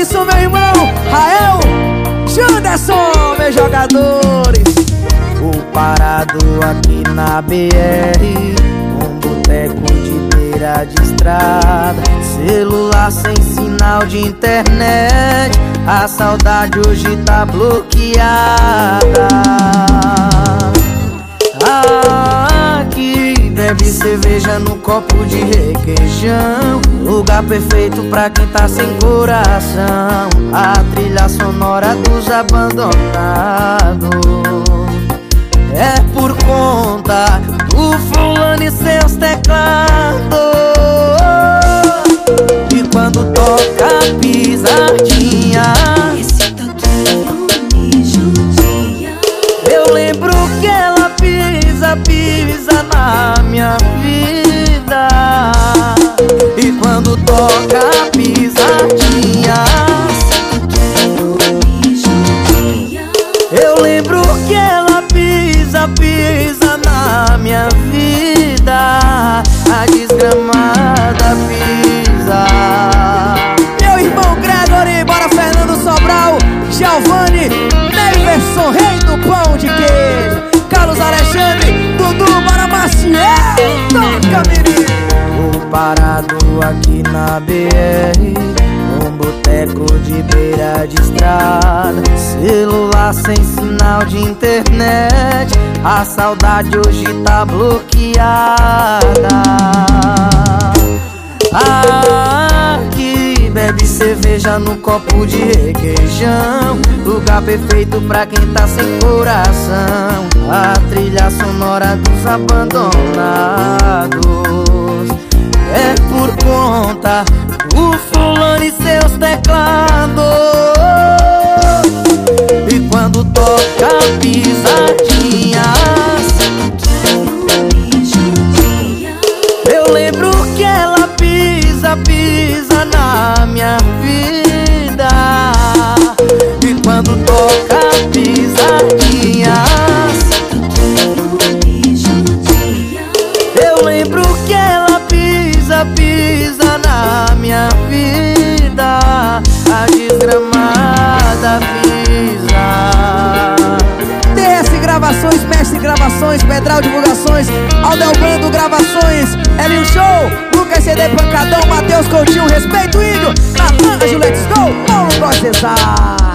Edson, meu irmão, Rael, Janderson, meus jogadores. O parado aqui na BR, um boteco de beira de estrada, celular sem sinal de internet, a saudade hoje tá bloqueada. Aqui bebe cerveja no copo de requeijão, lugar perfeito pra quem tá sem coração, a trilha sonora dos abandonados. É por conta do fulano e seus teclados. E quando toca a pisadinha, esse toquinho me judia. eu lembro que ela pisa na minha vida. E quando toca a pisadinha, Esse toquinho me judia. eu lembro que ela pisa na minha vida. A desgramada pisa. Meu irmão Gregory, bora Fernando Sobral, Giovanni, Neverson, rei do pão de queijo, Carlos Alexandre, Dudu, bora Maciel, toca menino. O parado aqui na BR, um boteco de beira de estrada, celular sem sinal de internet, a saudade hoje tá bloqueada. Aqui bebe cerveja no copo de requeijão, lugar perfeito pra quem tá sem coração, a trilha sonora dos abandonados. É por conta do fulano e seus teclados. E quando toca a pisadinha, Esse toquinho me judia. eu lembro que ela pisa na minha vida. E quando toca a pisadinha, Esse toquinho me judia. eu lembro que ela pisa na minha vida. A desgramada pisa. DS Gravações, Mestre Gravações, Pedral Divulgações, Aldelbando Gravações, Elinho Show, Lucas CD Pancadão, Matheus Coutinho, Respeito Índio, Natan, Let's Go, Paulo Processar.